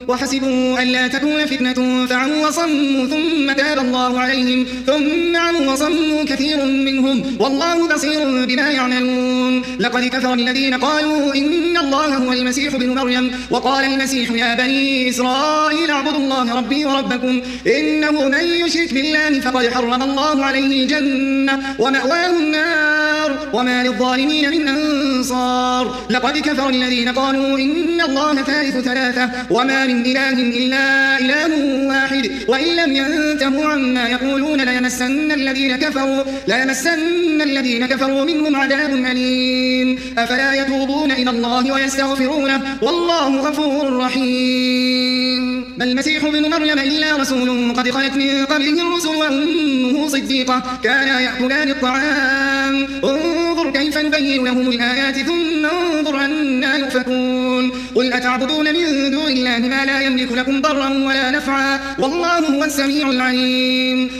وحسبوا ألا تكون فتنة فعموا وصموا ثم تاب الله عليهم ثم عموا وصموا كثير منهم والله بصير بما يعملون. لقد كفر الذين قالوا إن الله هو المسيح ابن مريم وقال المسيح يا بني إسرائيل اعبدوا الله ربي وربكم إنه من يشرك بالله فقد حرم الله عليه الجنة ومأواه النار وما للظالمين من أنصار. لقد كفر الذين قالوا إن الله ثالث ثلاثة وما من إله إلا إله واحد وإن لم ينتهوا عما يقولون ليمسن الذين كفروا منهم عذاب أليم. أفلا يتوبون إلى الله ويستغفرونه والله غفور رحيم. ما المسيح ابن مريم إلا رسول قد خلت من قبله الرسل وأمه صديقة كانا يأكلان الطعام انظر كيف نبين لهم الآيات ثم انظر أنا يؤفكون. قل أتعبدون من دون الله ما لا يملك لكم ضرا ولا نفعا والله هو السميع العليم.